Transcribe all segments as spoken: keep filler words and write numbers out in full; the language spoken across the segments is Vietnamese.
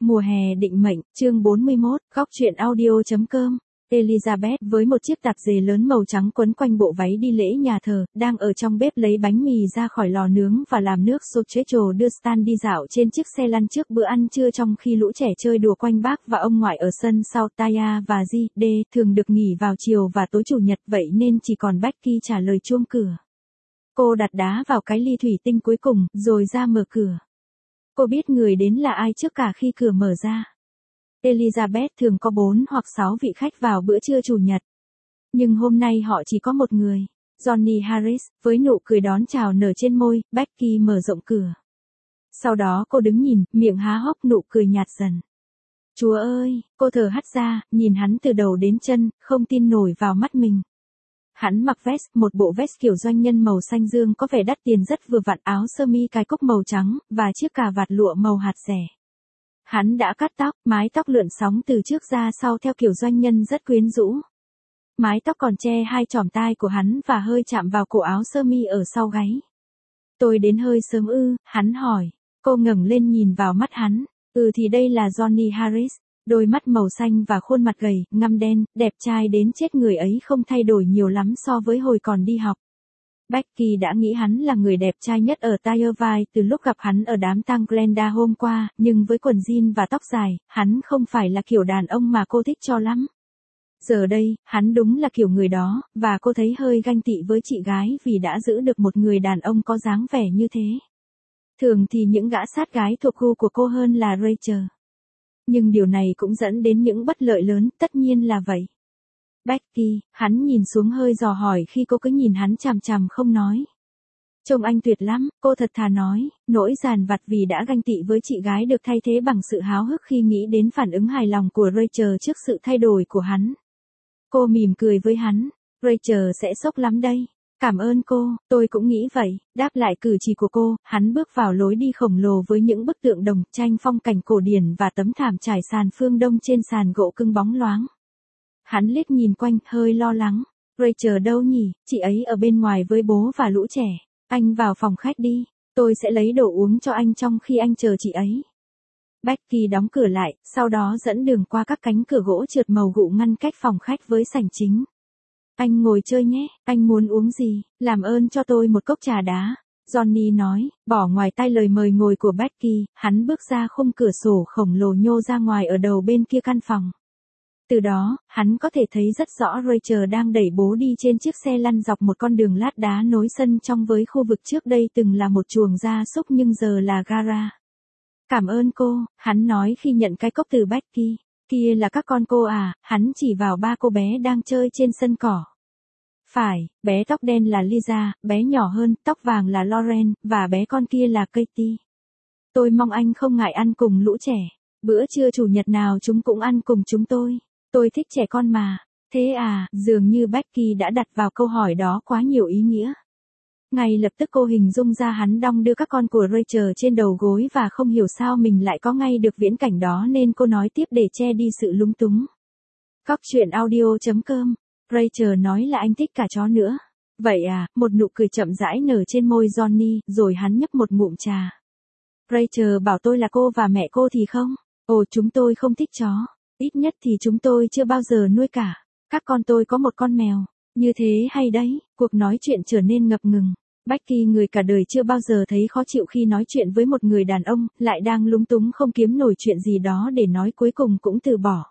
Mùa hè định mệnh, chương bốn mươi mốt, góc truyện audio.com. Elizabeth với một chiếc tạp dề lớn màu trắng quấn quanh bộ váy đi lễ nhà thờ, đang ở trong bếp lấy bánh mì ra khỏi lò nướng và làm nước sốt. Rachel đưa Stan đi dạo trên chiếc xe lăn trước bữa ăn trưa trong khi lũ trẻ chơi đùa quanh bác và ông ngoại ở sân sau. Taya và G D thường được nghỉ vào chiều và tối chủ nhật, vậy nên chỉ còn Becky trả lời chuông cửa. Cô đặt đá vào cái ly thủy tinh cuối cùng, rồi ra mở cửa. Cô biết người đến là ai trước cả khi cửa mở ra. Elizabeth thường có bốn hoặc sáu vị khách vào bữa trưa chủ nhật. Nhưng hôm nay họ chỉ có một người, Johnny Harris, với nụ cười đón chào nở trên môi. Becky mở rộng cửa. Sau đó cô đứng nhìn, miệng há hốc, nụ cười nhạt dần. Chúa ơi, cô thở hắt ra, nhìn hắn từ đầu đến chân, không tin nổi vào mắt mình. Hắn mặc vest, một bộ vest kiểu doanh nhân màu xanh dương có vẻ đắt tiền, rất vừa vặn, áo sơ mi cài cúc màu trắng, và chiếc cà vạt lụa màu hạt rẻ. Hắn đã cắt tóc, mái tóc lượn sóng từ trước ra sau theo kiểu doanh nhân rất quyến rũ. Mái tóc còn che hai chòm tai của hắn và hơi chạm vào cổ áo sơ mi ở sau gáy. Tôi đến hơi sớm ư, hắn hỏi. Cô ngẩng lên nhìn vào mắt hắn. Ừ thì đây là Johnny Harris. Đôi mắt màu xanh và khuôn mặt gầy, ngăm đen, đẹp trai đến chết, người ấy không thay đổi nhiều lắm so với hồi còn đi học. Becky đã nghĩ hắn là người đẹp trai nhất ở Tyrvine từ lúc gặp hắn ở đám tang Glenda hôm qua, nhưng với quần jean và tóc dài, hắn không phải là kiểu đàn ông mà cô thích cho lắm. Giờ đây, hắn đúng là kiểu người đó, và cô thấy hơi ganh tị với chị gái vì đã giữ được một người đàn ông có dáng vẻ như thế. Thường thì những gã sát gái thuộc gu của cô hơn là Rachel. Nhưng điều này cũng dẫn đến những bất lợi lớn, tất nhiên là vậy. Becky, hắn nhìn xuống hơi dò hỏi khi cô cứ nhìn hắn chằm chằm không nói. Trông anh tuyệt lắm, cô thật thà nói, nỗi dằn vặt vì đã ganh tị với chị gái được thay thế bằng sự háo hức khi nghĩ đến phản ứng hài lòng của Rachel trước sự thay đổi của hắn. Cô mỉm cười với hắn, Rachel sẽ sốc lắm đây. Cảm ơn cô, tôi cũng nghĩ vậy. Đáp lại cử chỉ của cô, hắn bước vào lối đi khổng lồ với những bức tượng đồng, tranh phong cảnh cổ điển và tấm thảm trải sàn phương Đông trên sàn gỗ cưng bóng loáng. Hắn liếc nhìn quanh, hơi lo lắng. Rachel đâu nhỉ, chị ấy ở bên ngoài với bố và lũ trẻ. Anh vào phòng khách đi, tôi sẽ lấy đồ uống cho anh trong khi anh chờ chị ấy. Becky đóng cửa lại, sau đó dẫn đường qua các cánh cửa gỗ trượt màu gụ ngăn cách phòng khách với sảnh chính. Anh ngồi chơi nhé, anh muốn uống gì, làm ơn cho tôi một cốc trà đá. Johnny nói, bỏ ngoài tai lời mời ngồi của Becky, hắn bước ra khung cửa sổ khổng lồ nhô ra ngoài ở đầu bên kia căn phòng. Từ đó, hắn có thể thấy rất rõ Rachel đang đẩy bố đi trên chiếc xe lăn dọc một con đường lát đá nối sân trong với khu vực trước đây từng là một chuồng gia súc nhưng giờ là gara. Cảm ơn cô, hắn nói khi nhận cái cốc từ Becky. Kia là các con cô à, hắn chỉ vào ba cô bé đang chơi trên sân cỏ. Phải, bé tóc đen là Lisa, bé nhỏ hơn, tóc vàng là Lauren, và bé con kia là Katie. Tôi mong anh không ngại ăn cùng lũ trẻ. Bữa trưa chủ nhật nào chúng cũng ăn cùng chúng tôi. Tôi thích trẻ con mà. Thế à, dường như Becky đã đặt vào câu hỏi đó quá nhiều ý nghĩa. Ngay lập tức cô hình dung ra hắn đong đưa các con của Rachel trên đầu gối và không hiểu sao mình lại có ngay được viễn cảnh đó nên cô nói tiếp để che đi sự lúng túng. Góc truyện audio.com. Rachel nói là anh thích cả chó nữa. Vậy à, một nụ cười chậm rãi nở trên môi Johnny, rồi hắn nhấp một ngụm trà. Rachel bảo tôi là cô và mẹ cô thì không? Ồ, chúng tôi không thích chó. Ít nhất thì chúng tôi chưa bao giờ nuôi cả. Các con tôi có một con mèo. Như thế hay đấy, cuộc nói chuyện trở nên ngập ngừng. Becky, người cả đời chưa bao giờ thấy khó chịu khi nói chuyện với một người đàn ông, lại đang lúng túng không kiếm nổi chuyện gì đó để nói, cuối cùng cũng từ bỏ.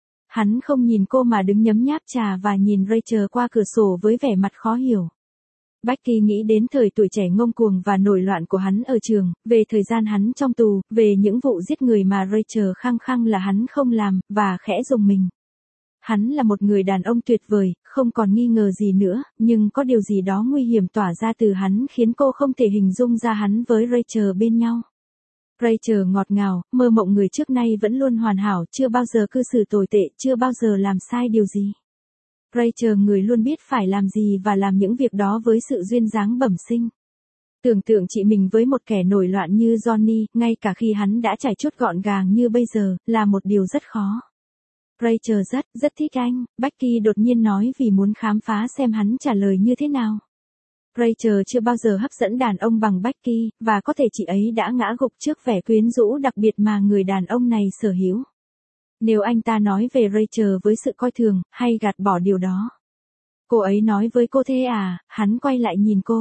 Hắn không nhìn cô mà đứng nhấm nháp trà và nhìn Rachel qua cửa sổ với vẻ mặt khó hiểu. Becky nghĩ đến thời tuổi trẻ ngông cuồng và nổi loạn của hắn ở trường, về thời gian hắn trong tù, về những vụ giết người mà Rachel khăng khăng là hắn không làm, và khẽ rùng mình. Hắn là một người đàn ông tuyệt vời, không còn nghi ngờ gì nữa, nhưng có điều gì đó nguy hiểm tỏa ra từ hắn khiến cô không thể hình dung ra hắn với Rachel bên nhau. Rachel ngọt ngào, mơ mộng người trước nay vẫn luôn hoàn hảo, chưa bao giờ cư xử tồi tệ, chưa bao giờ làm sai điều gì. Rachel người luôn biết phải làm gì và làm những việc đó với sự duyên dáng bẩm sinh. Tưởng tượng chị mình với một kẻ nổi loạn như Johnny, ngay cả khi hắn đã trải chuốt gọn gàng như bây giờ, là một điều rất khó. Rachel rất, rất thích anh, Becky đột nhiên nói vì muốn khám phá xem hắn trả lời như thế nào. Rachel chưa bao giờ hấp dẫn đàn ông bằng Becky, và có thể chị ấy đã ngã gục trước vẻ quyến rũ đặc biệt mà người đàn ông này sở hữu. Nếu anh ta nói về Rachel với sự coi thường, hay gạt bỏ điều đó. Cô ấy nói với cô thế à, hắn quay lại nhìn cô.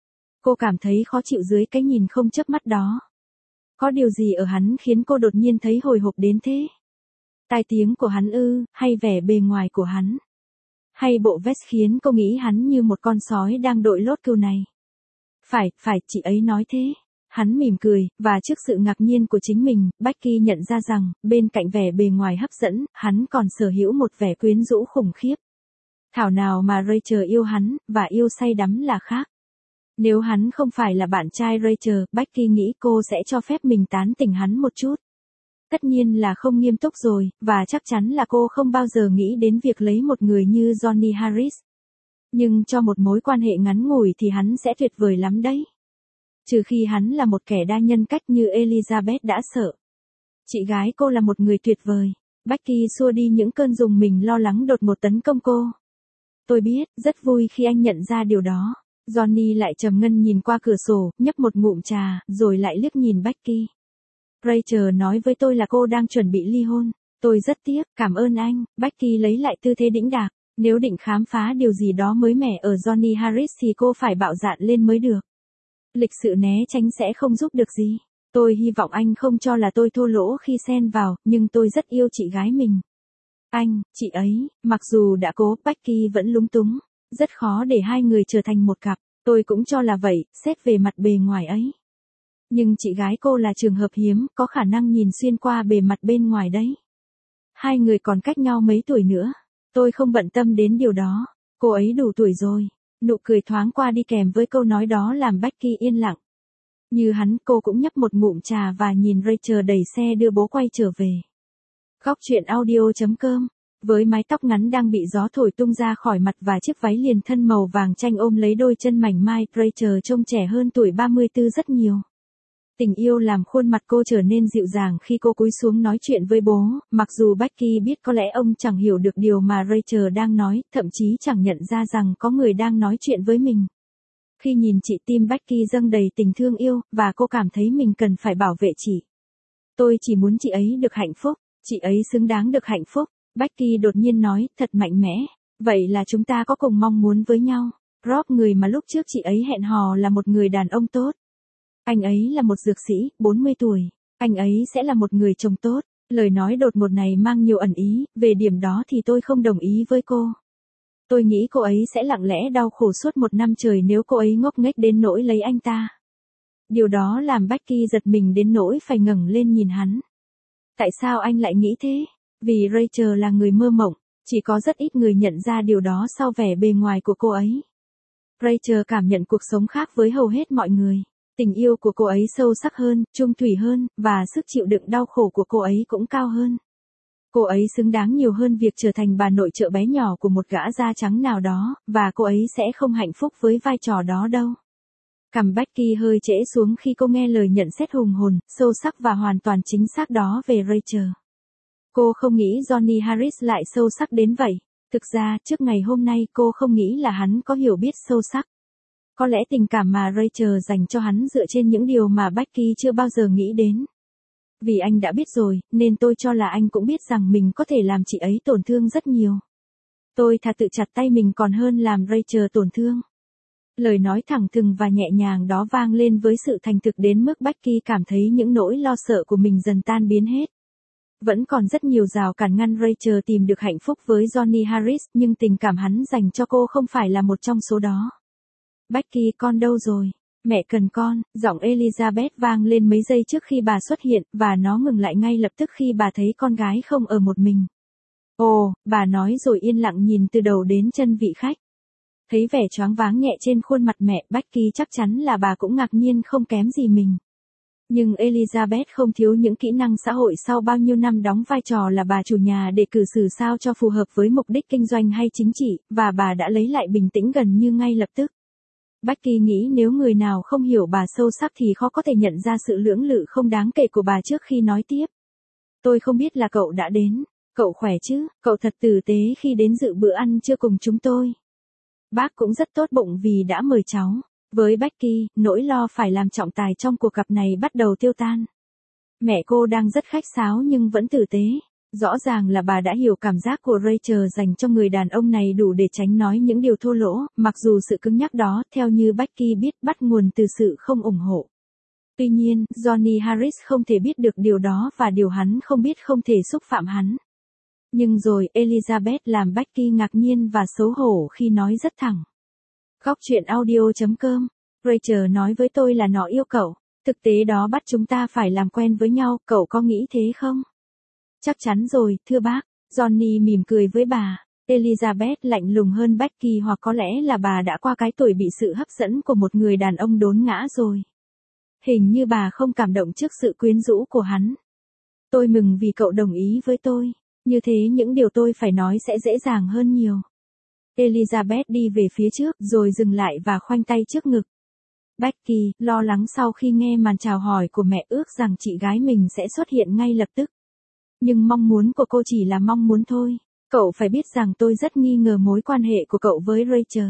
Cô cảm thấy khó chịu dưới cái nhìn không chớp mắt đó. Có điều gì ở hắn khiến cô đột nhiên thấy hồi hộp đến thế? Tai tiếng của hắn ư, hay vẻ bề ngoài của hắn? Hay bộ vest khiến cô nghĩ hắn như một con sói đang đội lốt cừu này? Phải, phải, chị ấy nói thế. Hắn mỉm cười, và trước sự ngạc nhiên của chính mình, Becky nhận ra rằng, bên cạnh vẻ bề ngoài hấp dẫn, hắn còn sở hữu một vẻ quyến rũ khủng khiếp. Thảo nào mà Rachel yêu hắn, và yêu say đắm là khác. Nếu hắn không phải là bạn trai Rachel, Becky nghĩ cô sẽ cho phép mình tán tỉnh hắn một chút. Tất nhiên là không nghiêm túc rồi, và chắc chắn là cô không bao giờ nghĩ đến việc lấy một người như Johnny Harris. Nhưng cho một mối quan hệ ngắn ngủi thì hắn sẽ tuyệt vời lắm đấy. Trừ khi hắn là một kẻ đa nhân cách như Elizabeth đã sợ. Chị gái cô là một người tuyệt vời. Becky xua đi những cơn rùng mình lo lắng đột ngột tấn công cô. Tôi biết, rất vui khi anh nhận ra điều đó. Johnny lại trầm ngâm nhìn qua cửa sổ, nhấp một ngụm trà, rồi lại liếc nhìn Becky. Rachel nói với tôi là cô đang chuẩn bị ly hôn. Tôi rất tiếc, cảm ơn anh. Becky lấy lại tư thế đĩnh đạc. Nếu định khám phá điều gì đó mới mẻ ở Johnny Harris thì cô phải bạo dạn lên mới được. Lịch sự né tránh sẽ không giúp được gì. Tôi hy vọng anh không cho là tôi thô lỗ khi xen vào, nhưng tôi rất yêu chị gái mình. Anh, chị ấy, mặc dù đã cố, Becky vẫn lúng túng. Rất khó để hai người trở thành một cặp. Tôi cũng cho là vậy, xét về mặt bề ngoài ấy. Nhưng chị gái cô là trường hợp hiếm, có khả năng nhìn xuyên qua bề mặt bên ngoài đấy. Hai người còn cách nhau mấy tuổi nữa. Tôi không bận tâm đến điều đó. Cô ấy đủ tuổi rồi. Nụ cười thoáng qua đi kèm với câu nói đó làm Becky yên lặng. Như hắn, cô cũng nhấp một ngụm trà và nhìn Rachel đẩy xe đưa bố quay trở về. Góc truyện audio chấm com. Với mái tóc ngắn đang bị gió thổi tung ra khỏi mặt và chiếc váy liền thân màu vàng chanh ôm lấy đôi chân mảnh mai, Rachel trông trẻ hơn tuổi ba mươi tư rất nhiều. Tình yêu làm khuôn mặt cô trở nên dịu dàng khi cô cúi xuống nói chuyện với bố, mặc dù Becky biết có lẽ ông chẳng hiểu được điều mà Rachel đang nói, thậm chí chẳng nhận ra rằng có người đang nói chuyện với mình. Khi nhìn chị, tim Becky dâng đầy tình thương yêu, và cô cảm thấy mình cần phải bảo vệ chị. Tôi chỉ muốn chị ấy được hạnh phúc, chị ấy xứng đáng được hạnh phúc. Becky đột nhiên nói, thật mạnh mẽ. Vậy là chúng ta có cùng mong muốn với nhau. Rob, người mà lúc trước chị ấy hẹn hò, là một người đàn ông tốt. Anh ấy là một dược sĩ, bốn mươi tuổi. Anh ấy sẽ là một người chồng tốt. Lời nói đột ngột này mang nhiều ẩn ý, về điểm đó thì tôi không đồng ý với cô. Tôi nghĩ cô ấy sẽ lặng lẽ đau khổ suốt một năm trời nếu cô ấy ngốc nghếch đến nỗi lấy anh ta. Điều đó làm Becky giật mình đến nỗi phải ngẩng lên nhìn hắn. Tại sao anh lại nghĩ thế? Vì Rachel là người mơ mộng, chỉ có rất ít người nhận ra điều đó sau vẻ bề ngoài của cô ấy. Rachel cảm nhận cuộc sống khác với hầu hết mọi người. Tình yêu của cô ấy sâu sắc hơn, trung thủy hơn, và sức chịu đựng đau khổ của cô ấy cũng cao hơn. Cô ấy xứng đáng nhiều hơn việc trở thành bà nội trợ bé nhỏ của một gã da trắng nào đó, và cô ấy sẽ không hạnh phúc với vai trò đó đâu. Cằm Becky hơi trễ xuống khi cô nghe lời nhận xét hùng hồn, sâu sắc và hoàn toàn chính xác đó về Rachel. Cô không nghĩ Johnny Harris lại sâu sắc đến vậy. Thực ra, trước ngày hôm nay cô không nghĩ là hắn có hiểu biết sâu sắc. Có lẽ tình cảm mà Rachel dành cho hắn dựa trên những điều mà Becky chưa bao giờ nghĩ đến. Vì anh đã biết rồi, nên tôi cho là anh cũng biết rằng mình có thể làm chị ấy tổn thương rất nhiều. Tôi thà tự chặt tay mình còn hơn làm Rachel tổn thương. Lời nói thẳng thừng và nhẹ nhàng đó vang lên với sự thành thực đến mức Becky cảm thấy những nỗi lo sợ của mình dần tan biến hết. Vẫn còn rất nhiều rào cản ngăn Rachel tìm được hạnh phúc với Johnny Harris, nhưng tình cảm hắn dành cho cô không phải là một trong số đó. Becky, con đâu rồi? Mẹ cần con. Giọng Elizabeth vang lên mấy giây trước khi bà xuất hiện, và nó ngừng lại ngay lập tức khi bà thấy con gái không ở một mình. Ồ, bà nói rồi yên lặng nhìn từ đầu đến chân vị khách. Thấy vẻ choáng váng nhẹ trên khuôn mặt mẹ, Becky chắc chắn là bà cũng ngạc nhiên không kém gì mình. Nhưng Elizabeth không thiếu những kỹ năng xã hội sau bao nhiêu năm đóng vai trò là bà chủ nhà để cư xử sao cho phù hợp với mục đích kinh doanh hay chính trị, và bà đã lấy lại bình tĩnh gần như ngay lập tức. Becky nghĩ nếu người nào không hiểu bà sâu sắc thì khó có thể nhận ra sự lưỡng lự không đáng kể của bà trước khi nói tiếp. Tôi không biết là cậu đã đến. Cậu khỏe chứ? Cậu thật tử tế khi đến dự bữa ăn trưa cùng chúng tôi. Bác cũng rất tốt bụng vì đã mời cháu. Với Becky, nỗi lo phải làm trọng tài trong cuộc gặp này bắt đầu tiêu tan. Mẹ cô đang rất khách sáo nhưng vẫn tử tế. Rõ ràng là bà đã hiểu cảm giác của Rachel dành cho người đàn ông này đủ để tránh nói những điều thô lỗ, mặc dù sự cứng nhắc đó, theo như Becky biết, bắt nguồn từ sự không ủng hộ. Tuy nhiên, Johnny Harris không thể biết được điều đó và điều hắn không biết không thể xúc phạm hắn. Nhưng rồi Elizabeth làm Becky ngạc nhiên và xấu hổ khi nói rất thẳng. Góc truyện audio chấm com. Rachel nói với tôi là nó yêu cậu. Thực tế đó bắt chúng ta phải làm quen với nhau, cậu có nghĩ thế không? Chắc chắn rồi, thưa bác. Johnny mỉm cười với bà. Elizabeth lạnh lùng hơn Becky, hoặc có lẽ là bà đã qua cái tuổi bị sự hấp dẫn của một người đàn ông đốn ngã rồi. Hình như bà không cảm động trước sự quyến rũ của hắn. Tôi mừng vì cậu đồng ý với tôi. Như thế những điều tôi phải nói sẽ dễ dàng hơn nhiều. Elizabeth đi về phía trước rồi dừng lại và khoanh tay trước ngực. Becky, lo lắng sau khi nghe màn chào hỏi của mẹ, ước rằng chị gái mình sẽ xuất hiện ngay lập tức. Nhưng mong muốn của cô chỉ là mong muốn thôi. Cậu phải biết rằng tôi rất nghi ngờ mối quan hệ của cậu với Rachel.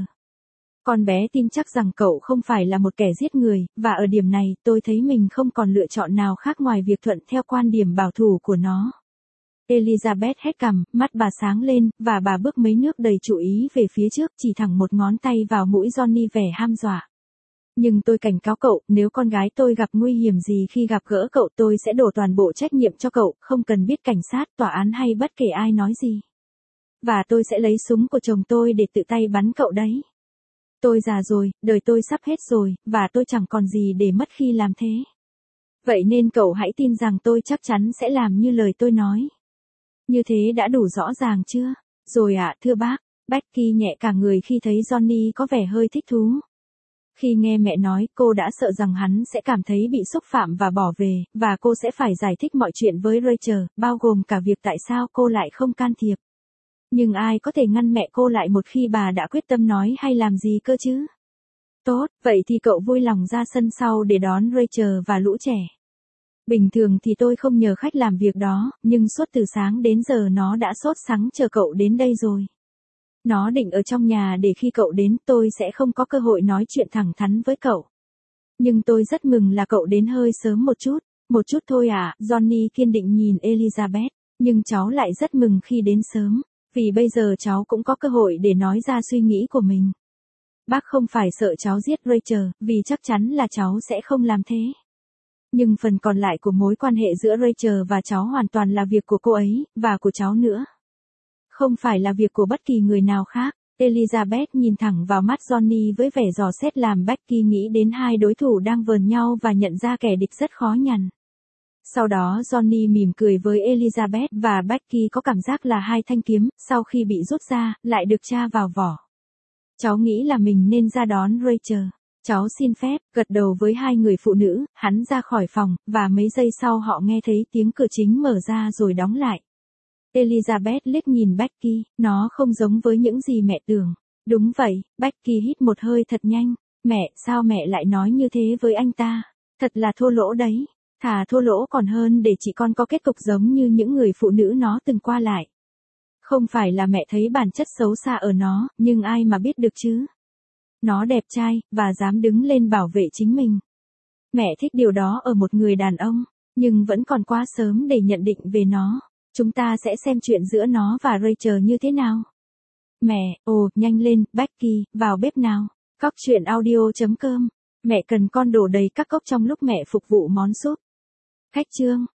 Con bé tin chắc rằng cậu không phải là một kẻ giết người, và ở điểm này tôi thấy mình không còn lựa chọn nào khác ngoài việc thuận theo quan điểm bảo thủ của nó. Elizabeth hét cằm, mắt bà sáng lên, và bà bước mấy nước đầy chú ý về phía trước, chỉ thẳng một ngón tay vào mũi Johnny vẻ ham dọa. Nhưng tôi cảnh cáo cậu, nếu con gái tôi gặp nguy hiểm gì khi gặp gỡ cậu, tôi sẽ đổ toàn bộ trách nhiệm cho cậu, không cần biết cảnh sát, tòa án hay bất kể ai nói gì. Và tôi sẽ lấy súng của chồng tôi để tự tay bắn cậu đấy. Tôi già rồi, đời tôi sắp hết rồi, và tôi chẳng còn gì để mất khi làm thế. Vậy nên cậu hãy tin rằng tôi chắc chắn sẽ làm như lời tôi nói. Như thế đã đủ rõ ràng chưa? Rồi ạ, thưa bác. Becky nhẹ cả người khi thấy Johnny có vẻ hơi thích thú. Khi nghe mẹ nói, cô đã sợ rằng hắn sẽ cảm thấy bị xúc phạm và bỏ về, và cô sẽ phải giải thích mọi chuyện với Rachel, bao gồm cả việc tại sao cô lại không can thiệp. Nhưng ai có thể ngăn mẹ cô lại một khi bà đã quyết tâm nói hay làm gì cơ chứ? Tốt, vậy thì cậu vui lòng ra sân sau để đón Rachel và lũ trẻ. Bình thường thì tôi không nhờ khách làm việc đó, nhưng suốt từ sáng đến giờ nó đã sốt sắng chờ cậu đến đây rồi. Nó định ở trong nhà để khi cậu đến tôi sẽ không có cơ hội nói chuyện thẳng thắn với cậu. Nhưng tôi rất mừng là cậu đến hơi sớm một chút. Một chút thôi à, Johnny kiên định nhìn Elizabeth. Nhưng cháu lại rất mừng khi đến sớm, vì bây giờ cháu cũng có cơ hội để nói ra suy nghĩ của mình. Bác không phải sợ cháu giết Rachel, vì chắc chắn là cháu sẽ không làm thế. Nhưng phần còn lại của mối quan hệ giữa Rachel và cháu hoàn toàn là việc của cô ấy, và của cháu nữa. Không phải là việc của bất kỳ người nào khác. Elizabeth nhìn thẳng vào mắt Johnny với vẻ dò xét làm Becky nghĩ đến hai đối thủ đang vờn nhau và nhận ra kẻ địch rất khó nhằn. Sau đó Johnny mỉm cười với Elizabeth và Becky có cảm giác là hai thanh kiếm, sau khi bị rút ra, lại được tra vào vỏ. Cháu nghĩ là mình nên ra đón Rachel. Cháu xin phép, gật đầu với hai người phụ nữ, hắn ra khỏi phòng, và mấy giây sau họ nghe thấy tiếng cửa chính mở ra rồi đóng lại. Elizabeth liếc nhìn Becky, nó không giống với những gì mẹ tưởng. Đúng vậy, Becky hít một hơi thật nhanh. Mẹ, sao mẹ lại nói như thế với anh ta? Thật là thô lỗ đấy. Thà thô lỗ còn hơn để chị con có kết cục giống như những người phụ nữ nó từng qua lại. Không phải là mẹ thấy bản chất xấu xa ở nó, nhưng ai mà biết được chứ? Nó đẹp trai, và dám đứng lên bảo vệ chính mình. Mẹ thích điều đó ở một người đàn ông, nhưng vẫn còn quá sớm để nhận định về nó. Chúng ta sẽ xem chuyện giữa nó và Rachel như thế nào. Mẹ, ồ, nhanh lên, Becky, vào bếp nào. Góc truyện audio chấm com. Mẹ cần con đổ đầy các cốc trong lúc mẹ phục vụ món súp. Khách trương.